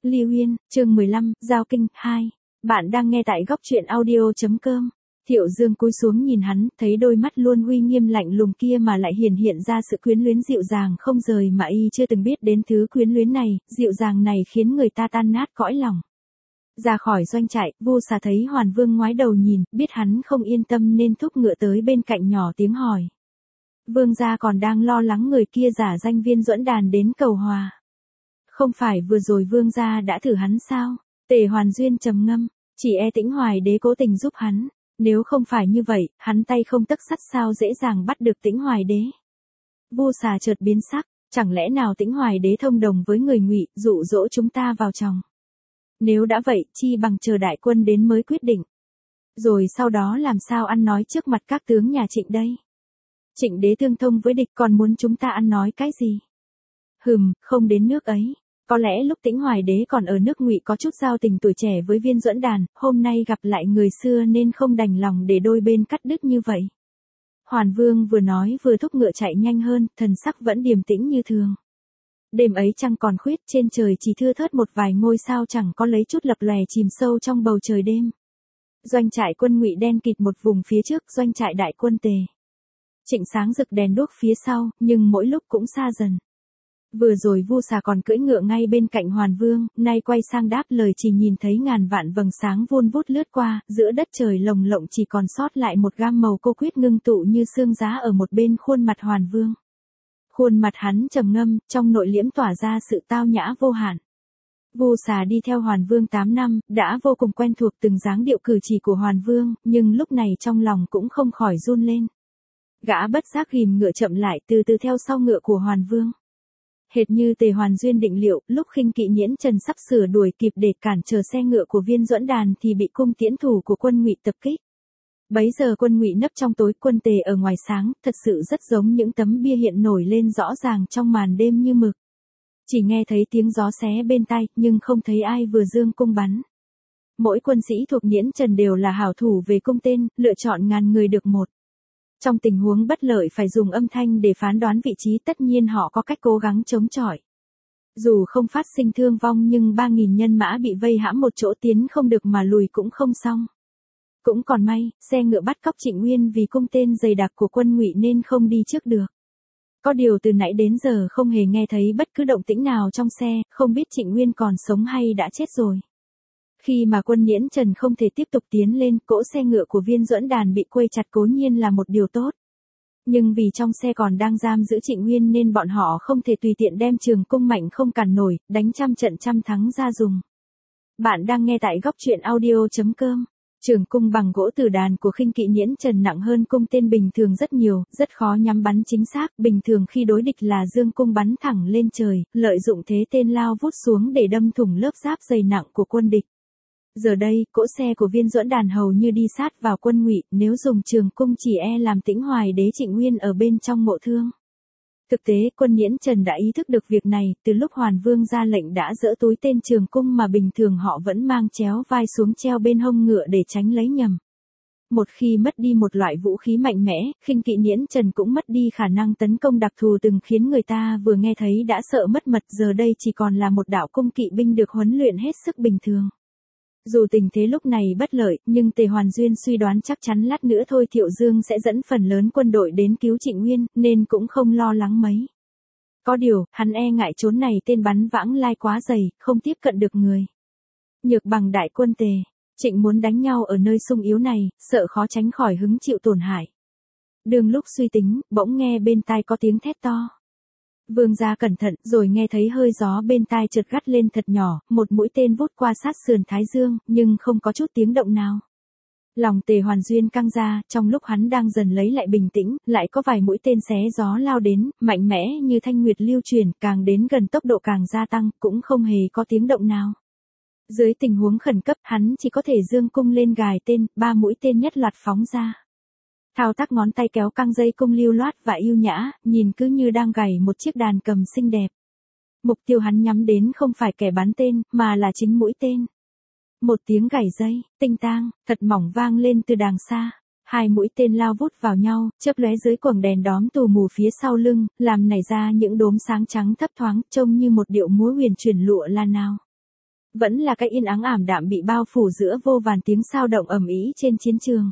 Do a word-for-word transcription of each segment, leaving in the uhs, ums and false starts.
Ly Uyên, chương mười lăm, Giao Kinh, hai. Bạn đang nghe tại góc truyện audio.com. Thiệu Dương cúi xuống nhìn hắn, thấy đôi mắt luôn uy nghiêm lạnh lùng kia mà lại hiển hiện ra sự quyến luyến dịu dàng không rời mà y chưa từng biết đến thứ quyến luyến này, dịu dàng này khiến người ta tan nát cõi lòng. Ra khỏi doanh trại, Vu Xà thấy Hoàn Vương ngoái đầu nhìn, biết hắn không yên tâm nên thúc ngựa tới bên cạnh nhỏ tiếng hỏi. Vương gia còn đang lo lắng người kia giả danh Viên Duẫn Đàn đến cầu hòa. Không phải vừa rồi vương gia đã thử hắn sao? Tề Hoàn Duyên trầm ngâm, chỉ e Tĩnh Hoài Đế cố tình giúp hắn, nếu không phải như vậy, hắn tay không tấc sắt sao dễ dàng bắt được Tĩnh Hoài Đế. Vu Xà chợt biến sắc, chẳng lẽ nào Tĩnh Hoài Đế thông đồng với người Ngụy, dụ dỗ chúng ta vào chồng? Nếu đã vậy, chi bằng chờ đại quân đến mới quyết định. Rồi sau đó làm sao ăn nói trước mặt các tướng nhà Trịnh đây? Trịnh đế tương thông với địch còn muốn chúng ta ăn nói cái gì? Hừm, không đến nước ấy. Có lẽ lúc Tĩnh Hoài Đế còn ở nước Ngụy có chút giao tình tuổi trẻ với Viên Duẫn Đàn, hôm nay gặp lại người xưa nên không đành lòng để đôi bên cắt đứt như vậy. Hoàn Vương vừa nói vừa thúc ngựa chạy nhanh hơn, thần sắc vẫn điềm tĩnh như thường. Đêm ấy trăng còn khuyết, trên trời chỉ thưa thớt một vài ngôi sao chẳng có lấy chút lập lòe chìm sâu trong bầu trời đêm. Doanh trại quân Ngụy đen kịt một vùng phía trước, doanh trại đại quân Tề Trịnh sáng rực đèn đuốc phía sau, nhưng mỗi lúc cũng xa dần. Vừa rồi Vu Xà còn cưỡi ngựa ngay bên cạnh Hoàn Vương, nay quay sang đáp lời chỉ nhìn thấy ngàn vạn vầng sáng vun vút lướt qua, giữa đất trời lồng lộng chỉ còn sót lại một gam màu cô quyết ngưng tụ như sương giá ở một bên khuôn mặt Hoàn Vương. Khuôn mặt hắn trầm ngâm, trong nội liễm tỏa ra sự tao nhã vô hạn. Vu Xà đi theo Hoàn Vương tám năm, đã vô cùng quen thuộc từng dáng điệu cử chỉ của Hoàn Vương, nhưng lúc này trong lòng cũng không khỏi run lên. Gã bất giác ghìm ngựa chậm lại từ từ theo sau ngựa của Hoàn Vương. Hệt như Tề Hoàn Duyên định liệu, lúc Khinh Kỵ Nhiễn Trần sắp sửa đuổi kịp để cản trở xe ngựa của Viên Duẫn Đàn thì bị cung tiễn thủ của quân Ngụy tập kích. Bấy giờ quân Ngụy nấp trong tối, quân Tề ở ngoài sáng, thật sự rất giống những tấm bia hiện nổi lên rõ ràng trong màn đêm như mực. Chỉ nghe thấy tiếng gió xé bên tai, nhưng không thấy ai vừa giương cung bắn. Mỗi quân sĩ thuộc Nhiễn Trần đều là hảo thủ về cung tên, lựa chọn ngàn người được một. Trong tình huống bất lợi phải dùng âm thanh để phán đoán vị trí, tất nhiên họ có cách cố gắng chống chọi. Dù không phát sinh thương vong nhưng ba nghìn nhân mã bị vây hãm một chỗ, tiến không được mà lùi cũng không xong. Cũng còn may, xe ngựa bắt cóc Trịnh Nguyên vì cung tên dày đặc của quân Ngụy nên không đi trước được. Có điều từ nãy đến giờ không hề nghe thấy bất cứ động tĩnh nào trong xe, không biết Trịnh Nguyên còn sống hay đã chết rồi. Khi mà quân Nhiễn Trần không thể tiếp tục tiến lên, cỗ xe ngựa của Viên Duẫn Đàn bị quây chặt cố nhiên là một điều tốt. Nhưng vì trong xe còn đang giam giữ Trịnh Nguyên nên bọn họ không thể tùy tiện đem trường cung mạnh không cản nổi, đánh trăm trận trăm thắng ra dùng. Bạn đang nghe tại góc truyện audio.com. Trường cung bằng gỗ tử đàn của Khinh Kỵ Nhiễn Trần nặng hơn cung tên bình thường rất nhiều, rất khó nhắm bắn chính xác, bình thường khi đối địch là dương cung bắn thẳng lên trời, lợi dụng thế tên lao vút xuống để đâm thủng lớp giáp dày nặng của quân địch. Giờ đây, cỗ xe của Viên Duẫn Đàn hầu như đi sát vào quân Ngụy, nếu dùng trường cung chỉ e làm Tĩnh Hoài Đế Trịnh Nguyên ở bên trong ngộ thương. Thực tế, quân Nhiễn Trần đã ý thức được việc này, từ lúc Hoàn Vương ra lệnh đã dỡ túi tên trường cung mà bình thường họ vẫn mang chéo vai xuống treo bên hông ngựa để tránh lấy nhầm. Một khi mất đi một loại vũ khí mạnh mẽ, Khinh Kỵ Nhiễn Trần cũng mất đi khả năng tấn công đặc thù từng khiến người ta vừa nghe thấy đã sợ mất mật, giờ đây chỉ còn là một đạo cung kỵ binh được huấn luyện hết sức bình thường. Dù tình thế lúc này bất lợi, nhưng Tề Hoàn Duyên suy đoán chắc chắn lát nữa thôi Thiệu Dương sẽ dẫn phần lớn quân đội đến cứu Trịnh Nguyên, nên cũng không lo lắng mấy. Có điều, hắn e ngại chốn này tên bắn vãng lai quá dày, không tiếp cận được người. Nhược bằng đại quân Tề Trịnh muốn đánh nhau ở nơi sung yếu này, sợ khó tránh khỏi hứng chịu tổn hại. Đường lúc suy tính, bỗng nghe bên tai có tiếng thét to. Vương gia cẩn thận, rồi nghe thấy hơi gió bên tai chợt gắt lên thật nhỏ, một mũi tên vút qua sát sườn Thái Dương, nhưng không có chút tiếng động nào. Lòng Tề Hoàn Duyên căng ra, trong lúc hắn đang dần lấy lại bình tĩnh, lại có vài mũi tên xé gió lao đến, mạnh mẽ như thanh nguyệt lưu truyền, càng đến gần tốc độ càng gia tăng, cũng không hề có tiếng động nào. Dưới tình huống khẩn cấp, hắn chỉ có thể giương cung lên gài tên, ba mũi tên nhất loạt phóng ra. Thao tác ngón tay kéo căng dây cung lưu loát và yêu nhã, nhìn cứ như đang gảy một chiếc đàn cầm xinh đẹp. Mục tiêu hắn nhắm đến không phải kẻ bắn tên, mà là chính mũi tên. Một tiếng gảy dây, tinh tang, thật mỏng vang lên từ đàng xa. Hai mũi tên lao vút vào nhau, chớp lóe dưới quầng đèn đóm tù mù phía sau lưng, làm nảy ra những đốm sáng trắng thấp thoáng, trông như một điệu múa huyền chuyển lụa là nào. Vẫn là cái yên ắng ảm đạm bị bao phủ giữa vô vàn tiếng sao động ầm ĩ trên chiến trường.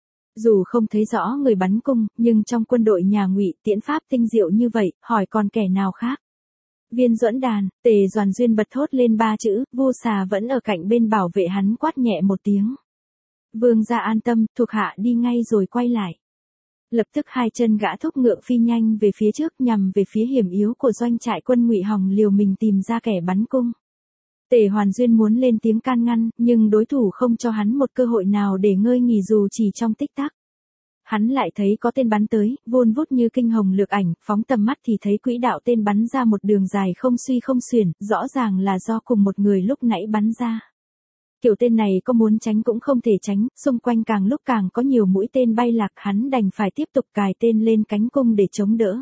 Dù không thấy rõ người bắn cung, nhưng trong quân đội nhà Ngụy, tiễn pháp tinh diệu như vậy, hỏi còn kẻ nào khác. Viên Duẫn Đàn, Tề Doàn Duyên bật thốt lên ba chữ, Vu Xà vẫn ở cạnh bên bảo vệ hắn quát nhẹ một tiếng. Vương gia an tâm, thuộc hạ đi ngay rồi quay lại. Lập tức hai chân gã thúc ngựa phi nhanh về phía trước nhằm về phía hiểm yếu của doanh trại quân Ngụy Hòng liều mình tìm ra kẻ bắn cung. Tề Hoàn Duyên muốn lên tiếng can ngăn, nhưng đối thủ không cho hắn một cơ hội nào để ngơi nghỉ dù chỉ trong tích tắc. Hắn lại thấy có tên bắn tới, vun vút như kinh hồng lược ảnh, phóng tầm mắt thì thấy quỹ đạo tên bắn ra một đường dài không suy không xuyển, rõ ràng là do cùng một người lúc nãy bắn ra. Kiểu tên này có muốn tránh cũng không thể tránh, xung quanh càng lúc càng có nhiều mũi tên bay lạc, hắn đành phải tiếp tục cài tên lên cánh cung để chống đỡ.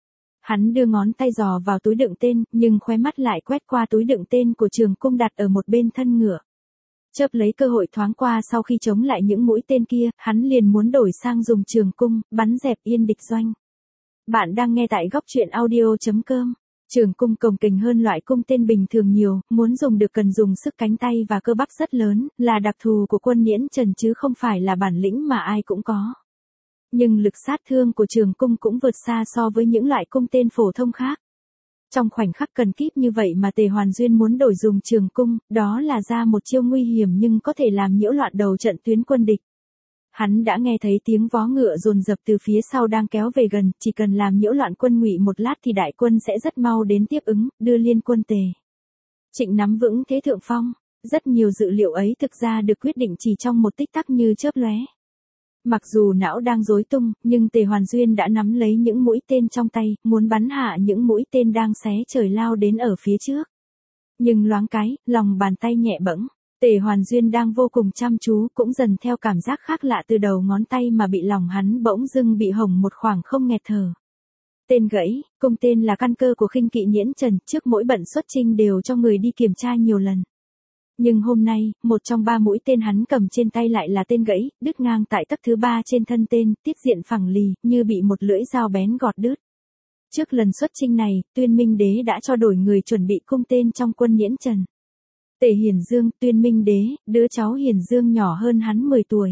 Hắn đưa ngón tay dò vào túi đựng tên, nhưng khóe mắt lại quét qua túi đựng tên của trường cung đặt ở một bên thân ngựa. Chớp lấy cơ hội thoáng qua sau khi chống lại những mũi tên kia, hắn liền muốn đổi sang dùng trường cung, bắn dẹp yên địch doanh. Bạn đang nghe tại góc truyện audio chấm com. Trường cung cồng kềnh hơn loại cung tên bình thường nhiều, muốn dùng được cần dùng sức cánh tay và cơ bắp rất lớn, là đặc thù của quân Nhiễn Trần chứ không phải là bản lĩnh mà ai cũng có. Nhưng lực sát thương của trường cung cũng vượt xa so với những loại cung tên phổ thông khác. Trong khoảnh khắc cần kíp như vậy mà Tề Hoàn Duyên muốn đổi dùng trường cung, đó là ra một chiêu nguy hiểm nhưng có thể làm nhiễu loạn đầu trận tuyến quân địch. Hắn đã nghe thấy tiếng vó ngựa dồn dập từ phía sau đang kéo về gần, chỉ cần làm nhiễu loạn quân Ngụy một lát thì đại quân sẽ rất mau đến tiếp ứng, đưa liên quân Tề Trịnh nắm vững thế thượng phong. Rất nhiều dự liệu ấy thực ra được quyết định chỉ trong một tích tắc như chớp lóe. Mặc dù não đang rối tung, nhưng Tề Hoàn Duyên đã nắm lấy những mũi tên trong tay, muốn bắn hạ những mũi tên đang xé trời lao đến ở phía trước. Nhưng loáng cái, lòng bàn tay nhẹ bẫng, Tề Hoàn Duyên đang vô cùng chăm chú cũng dần theo cảm giác khác lạ từ đầu ngón tay mà bị lòng hắn bỗng dưng bị hỏng một khoảng không nghẹt thở. Tên gãy, cung tên là căn cơ của khinh kỵ Nhiễn Trần, trước mỗi bận xuất chinh đều cho người đi kiểm tra nhiều lần. Nhưng hôm nay, một trong ba mũi tên hắn cầm trên tay lại là tên gãy, đứt ngang tại tấc thứ ba trên thân tên, tiết diện phẳng lì, như bị một lưỡi dao bén gọt đứt. Trước lần xuất chinh này, Tuyên Minh Đế đã cho đổi người chuẩn bị cung tên trong quân Nhiễn Trần. Tề Hiển Dương, Tuyên Minh Đế, đứa cháu Hiển Dương nhỏ hơn hắn mười tuổi.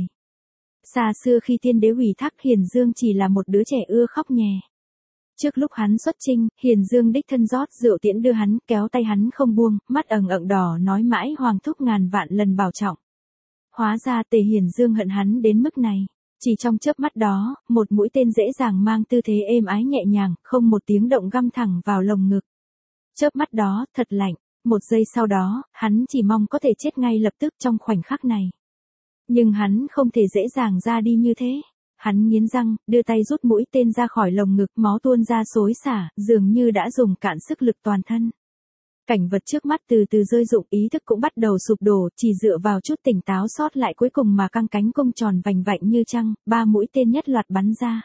Xa xưa khi tiên đế ủy thác Hiển Dương chỉ là một đứa trẻ ưa khóc nhè. Trước lúc hắn xuất chinh, Hiền Dương đích thân rót rượu tiễn đưa hắn, kéo tay hắn không buông, mắt ẩn ẩn đỏ nói mãi hoàng thúc ngàn vạn lần bảo trọng. Hóa ra Tề Hiền Dương hận hắn đến mức này. Chỉ trong chớp mắt đó, một mũi tên dễ dàng mang tư thế êm ái nhẹ nhàng, không một tiếng động găm thẳng vào lồng ngực. Chớp mắt đó, thật lạnh. Một giây sau đó, hắn chỉ mong có thể chết ngay lập tức trong khoảnh khắc này. Nhưng hắn không thể dễ dàng ra đi như thế. Hắn nghiến răng, đưa tay rút mũi tên ra khỏi lồng ngực, máu tuôn ra xối xả, dường như đã dùng cạn sức lực toàn thân. Cảnh vật trước mắt từ từ rơi rụng, ý thức cũng bắt đầu sụp đổ, chỉ dựa vào chút tỉnh táo sót lại cuối cùng mà căng cánh cung tròn vành vạnh như trăng, ba mũi tên nhất loạt bắn ra.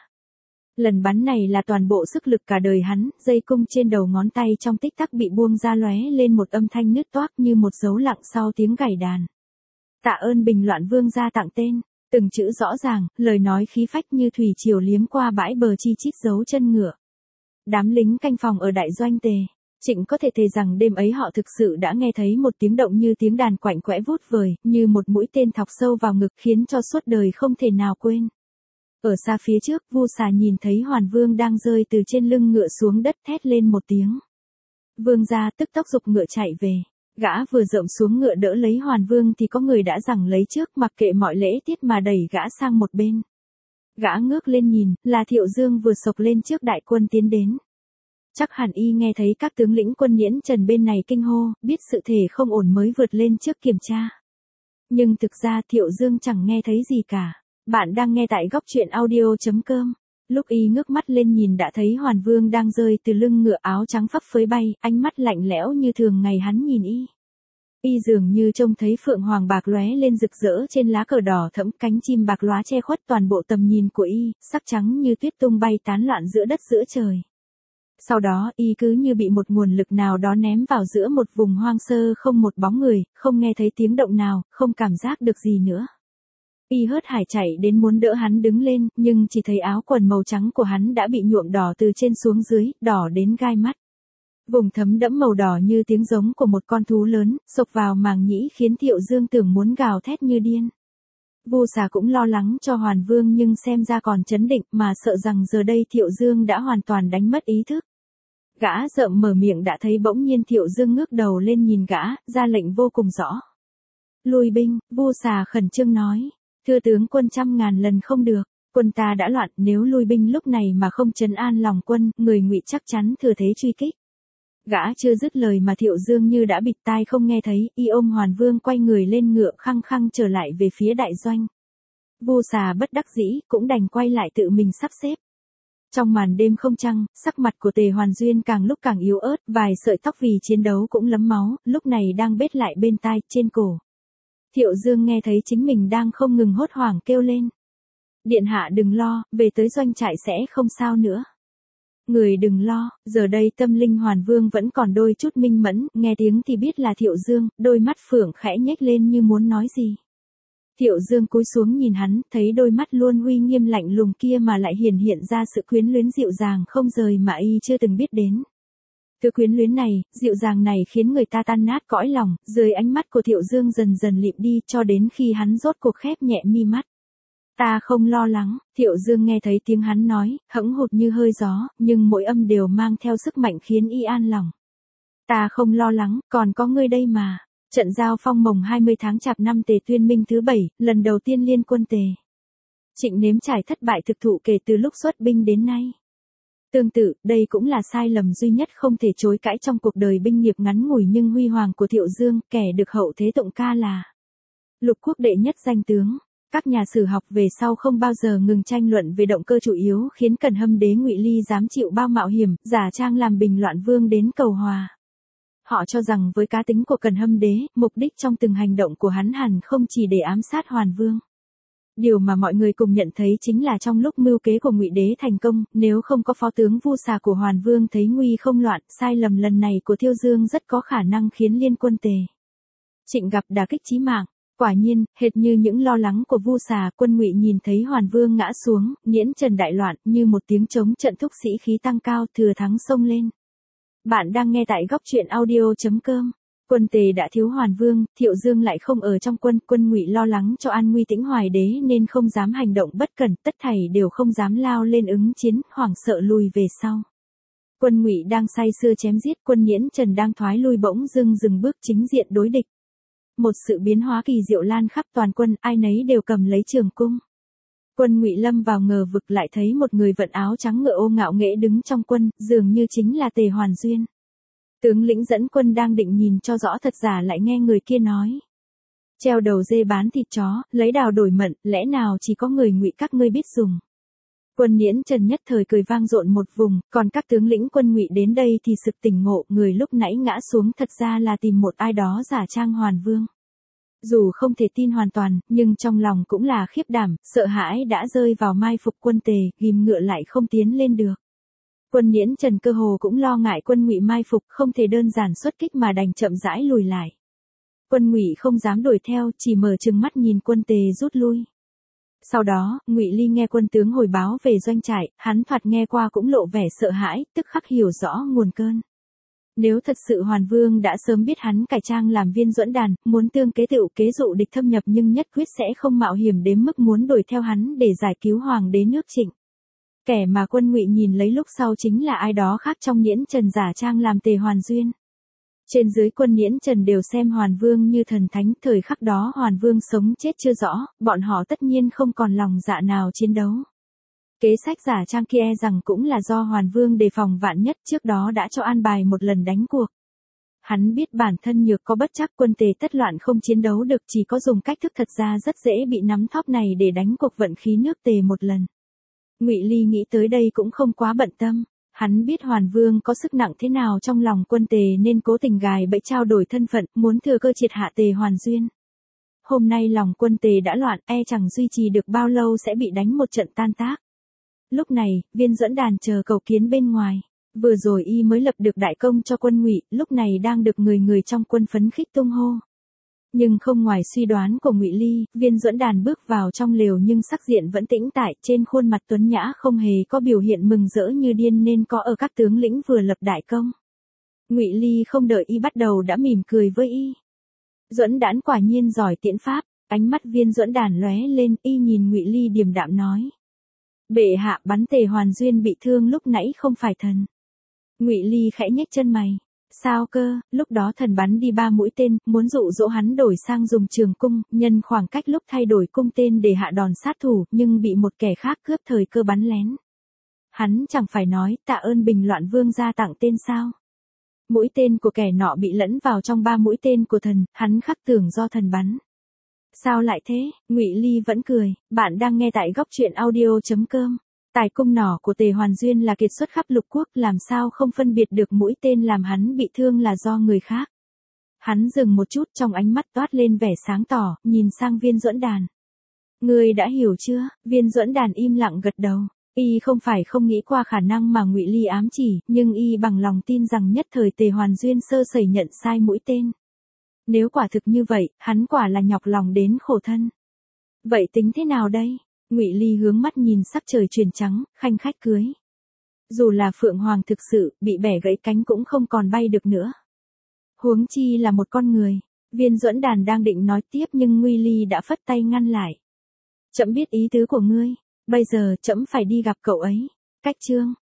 Lần bắn này là toàn bộ sức lực cả đời hắn, dây cung trên đầu ngón tay trong tích tắc bị buông ra lóe lên một âm thanh nứt toác như một dấu lặng sau tiếng gảy đàn. Tạ ơn Bình Loạn Vương gia tặng tên. Từng chữ rõ ràng, lời nói khí phách như thủy triều liếm qua bãi bờ chi chít dấu chân ngựa. Đám lính canh phòng ở đại doanh Tề Trịnh có thể thề rằng đêm ấy họ thực sự đã nghe thấy một tiếng động như tiếng đàn quạnh quẽ vút vời, như một mũi tên thọc sâu vào ngực khiến cho suốt đời không thể nào quên. Ở xa phía trước, Vu Xà nhìn thấy Hoàn Vương đang rơi từ trên lưng ngựa xuống đất thét lên một tiếng. Vương gia tức tốc giục ngựa chạy về. Gã vừa rộng xuống ngựa đỡ lấy Hoàn Vương thì có người đã giằng lấy trước, mặc kệ mọi lễ tiết mà đẩy gã sang một bên. Gã ngước lên nhìn, là Thiệu Dương vừa sộc lên trước đại quân tiến đến. Chắc hẳn y nghe thấy các tướng lĩnh quân Nhiễn Trần bên này kinh hô, biết sự thể không ổn mới vượt lên trước kiểm tra. Nhưng thực ra Thiệu Dương chẳng nghe thấy gì cả. Bạn đang nghe tại góc truyện audio chấm com. Lúc y ngước mắt lên nhìn đã thấy Hoàn Vương đang rơi từ lưng ngựa, áo trắng phấp phới bay, ánh mắt lạnh lẽo như thường ngày hắn nhìn y. Y dường như trông thấy phượng hoàng bạc lóe lên rực rỡ trên lá cờ đỏ thẫm, cánh chim bạc lóa che khuất toàn bộ tầm nhìn của y, sắc trắng như tuyết tung bay tán loạn giữa đất giữa trời. Sau đó, y cứ như bị một nguồn lực nào đó ném vào giữa một vùng hoang sơ không một bóng người, không nghe thấy tiếng động nào, không cảm giác được gì nữa. Y hớt hải chạy đến muốn đỡ hắn đứng lên, nhưng chỉ thấy áo quần màu trắng của hắn đã bị nhuộm đỏ từ trên xuống dưới, đỏ đến gai mắt. Vùng thấm đẫm màu đỏ như tiếng giống của một con thú lớn, xộc vào màng nhĩ khiến Thiệu Dương tưởng muốn gào thét như điên. Vu Xà cũng lo lắng cho Hoàn Vương nhưng xem ra còn trấn định mà sợ rằng giờ đây Thiệu Dương đã hoàn toàn đánh mất ý thức. Gã rợm mở miệng đã thấy bỗng nhiên Thiệu Dương ngước đầu lên nhìn gã, ra lệnh vô cùng rõ. Lui binh, Vu Xà khẩn trương nói. Thưa tướng quân, trăm ngàn lần không được, quân ta đã loạn, nếu lui binh lúc này mà không trấn an lòng quân, người Ngụy chắc chắn thừa thế truy kích. Gã chưa dứt lời mà Thiệu Dương như đã bịt tai không nghe thấy, y ôm Hoàn Vương quay người lên ngựa khăng khăng trở lại về phía đại doanh. Vu Xà bất đắc dĩ, cũng đành quay lại tự mình sắp xếp. Trong màn đêm không trăng, sắc mặt của Tề Hoàn Duyên càng lúc càng yếu ớt, vài sợi tóc vì chiến đấu cũng lấm máu, lúc này đang bết lại bên tai, trên cổ. Thiệu Dương nghe thấy chính mình đang không ngừng hốt hoảng kêu lên. Điện hạ đừng lo, về tới doanh trại sẽ không sao nữa. Người đừng lo, giờ đây tâm linh Hoàn Vương vẫn còn đôi chút minh mẫn, nghe tiếng thì biết là Thiệu Dương, đôi mắt phượng khẽ nhếch lên như muốn nói gì. Thiệu Dương cúi xuống nhìn hắn, thấy đôi mắt luôn uy nghiêm lạnh lùng kia mà lại hiển hiện ra sự quyến luyến dịu dàng không rời mà y chưa từng biết đến. Thứ quyến luyến này, dịu dàng này khiến người ta tan nát cõi lòng, dưới ánh mắt của Thiệu Dương dần dần lịm đi cho đến khi hắn rốt cuộc khép nhẹ mi mắt. Ta không lo lắng, Thiệu Dương nghe thấy tiếng hắn nói, hững hụt như hơi gió, nhưng mỗi âm đều mang theo sức mạnh khiến y an lòng. Ta không lo lắng, còn có ngươi đây mà. Trận giao phong mồng hai mươi tháng chạp năm Tề Tuyên Minh thứ bảy, lần đầu tiên liên quân Tề Trịnh nếm trải thất bại thực thụ kể từ lúc xuất binh đến nay. Tương tự, đây cũng là sai lầm duy nhất không thể chối cãi trong cuộc đời binh nghiệp ngắn ngủi nhưng huy hoàng của Thiệu Dương, kẻ được hậu thế tụng ca là lục quốc đệ nhất danh tướng. Các nhà sử học về sau không bao giờ ngừng tranh luận về động cơ chủ yếu khiến Cẩn Hâm đế Ngụy Ly dám chịu bao mạo hiểm, giả trang làm bình loạn vương đến cầu hòa. Họ cho rằng với cá tính của Cẩn Hâm đế, mục đích trong từng hành động của hắn hẳn không chỉ để ám sát Hoàn Vương. Điều mà mọi người cùng nhận thấy chính là trong lúc mưu kế của Ngụy đế thành công, nếu không có phó tướng Vu Xà của Hoàn Vương thấy nguy không loạn, sai lầm lần này của Thiệu Dương rất có khả năng khiến liên quân Tề Trịnh gặp đả kích chí mạng. Quả nhiên, hệt như những lo lắng của Vu Xà, quân Ngụy nhìn thấy Hoàn Vương ngã xuống, Nhiễn Trần đại loạn, như một tiếng trống trận thúc sĩ khí tăng cao, thừa thắng xông lên. Bạn đang nghe tại góc truyện audio chấm com. Quân Tề đã thiếu Hoàn Vương, Thiệu Dương lại không ở trong quân, quân Ngụy lo lắng cho an nguy Tĩnh Hoài đế nên không dám hành động bất cẩn, tất thảy đều không dám lao lên ứng chiến, hoảng sợ lùi về sau. Quân Ngụy đang say sưa chém giết, quân Nhiễn Trần đang thoái lui bỗng dưng dừng bước chính diện đối địch. Một sự biến hóa kỳ diệu lan khắp toàn quân, ai nấy đều cầm lấy trường cung. Quân Ngụy lâm vào ngờ vực, lại thấy một người vận áo trắng ngựa ô ngạo nghễ đứng trong quân, dường như chính là Tề Hoàn Duyên. Tướng lĩnh dẫn quân đang định nhìn cho rõ thật giả lại nghe người kia nói. Treo đầu dê bán thịt chó, lấy đào đổi mận, lẽ nào chỉ có người Ngụy các ngươi biết dùng. Quân Nhiễn Trần nhất thời cười vang dội một vùng, còn các tướng lĩnh quân Ngụy đến đây thì sực tỉnh ngộ, người lúc nãy ngã xuống thật ra là tìm một ai đó giả trang Hoàn Vương. Dù không thể tin hoàn toàn, nhưng trong lòng cũng là khiếp đảm, sợ hãi đã rơi vào mai phục quân Tề, ghim ngựa lại không tiến lên được. Quân Nhiễn Trần cơ hồ cũng lo ngại quân Ngụy mai phục không thể đơn giản xuất kích mà đành chậm rãi lùi lại. Quân Ngụy không dám đuổi theo, chỉ mở trừng mắt nhìn quân Tề rút lui. Sau đó, Ngụy Ly nghe quân tướng hồi báo về doanh trại, hắn thoạt nghe qua cũng lộ vẻ sợ hãi, tức khắc hiểu rõ nguồn cơn. Nếu thật sự Hoàn Vương đã sớm biết hắn cải trang làm Viên Duẫn Đàn, muốn tương kế tựu kế dụ địch thâm nhập nhưng nhất quyết sẽ không mạo hiểm đến mức muốn đuổi theo hắn để giải cứu hoàng đế nước Trịnh. Kẻ mà quân Ngụy nhìn lấy lúc sau chính là ai đó khác trong Nhiễn Trần giả trang làm Tề Hoàn Duyên. Trên dưới quân Nhiễn Trần đều xem Hoàn Vương như thần thánh, thời khắc đó Hoàn Vương sống chết chưa rõ, bọn họ tất nhiên không còn lòng dạ nào chiến đấu. Kế sách giả trang kia rằng cũng là do Hoàn Vương đề phòng vạn nhất, trước đó đã cho an bài một lần đánh cuộc. Hắn biết bản thân nhược có bất chắc, quân Tề tất loạn không chiến đấu được, chỉ có dùng cách thức thật ra rất dễ bị nắm thóp này để đánh cuộc vận khí nước Tề một lần. Ngụy Ly nghĩ tới đây cũng không quá bận tâm. Hắn biết Hoàn Vương có sức nặng thế nào trong lòng quân Tề nên cố tình gài bẫy trao đổi thân phận, muốn thừa cơ triệt hạ Tề Hoàn Duyên. Hôm nay lòng quân Tề đã loạn, e chẳng duy trì được bao lâu sẽ bị đánh một trận tan tác. Lúc này, Viên Duẫn Đàn chờ cầu kiến bên ngoài. Vừa rồi y mới lập được đại công cho quân Ngụy, lúc này đang được người người trong quân phấn khích tung hô. Nhưng không ngoài suy đoán của Ngụy Ly, Viên Duẫn Đàn bước vào trong lều nhưng sắc diện vẫn tĩnh tại, trên khuôn mặt tuấn nhã không hề có biểu hiện mừng rỡ như điên nên có ở các tướng lĩnh vừa lập đại công. Ngụy Ly không đợi y bắt đầu đã mỉm cười với y. Duẫn Đản quả nhiên giỏi tiễn pháp, ánh mắt Viên Duẫn Đản lóe lên, y nhìn Ngụy Ly điềm đạm nói: "Bệ hạ bắn Tề Hoàn Duyên bị thương lúc nãy không phải thần." Ngụy Ly khẽ nhếch chân mày. Sao cơ, lúc đó thần bắn đi ba mũi tên, muốn dụ dỗ hắn đổi sang dùng trường cung, nhân khoảng cách lúc thay đổi cung tên để hạ đòn sát thủ, nhưng bị một kẻ khác cướp thời cơ bắn lén. Hắn chẳng phải nói tạ ơn Bình Loạn Vương gia tặng tên sao? Mũi tên của kẻ nọ bị lẫn vào trong ba mũi tên của thần, hắn khắc tưởng do thần bắn. Sao lại thế? Ngụy Ly vẫn cười. Bạn đang nghe tại góc truyện audio chấm com. Tài cung nỏ của Tề Hoàn Duyên là kiệt xuất khắp lục quốc, làm sao không phân biệt được mũi tên làm hắn bị thương là do người khác. Hắn dừng một chút, trong ánh mắt toát lên vẻ sáng tỏ, nhìn sang Viên Duẫn Đàn. Ngươi đã hiểu chưa? Viên Duẫn Đàn im lặng gật đầu. Y không phải không nghĩ qua khả năng mà Ngụy Ly ám chỉ, nhưng y bằng lòng tin rằng nhất thời Tề Hoàn Duyên sơ sẩy nhận sai mũi tên. Nếu quả thực như vậy, hắn quả là nhọc lòng đến khổ thân. Vậy tính thế nào đây? Ngụy Ly hướng mắt nhìn sắc trời chuyển trắng, khanh khách cưới. Dù là Phượng Hoàng thực sự, bị bẻ gãy cánh cũng không còn bay được nữa. Huống chi là một con người. Viên Duẫn Đàn đang định nói tiếp nhưng Ngụy Ly đã phất tay ngăn lại. Trẫm biết ý tứ của ngươi, bây giờ trẫm phải đi gặp cậu ấy. Cách chương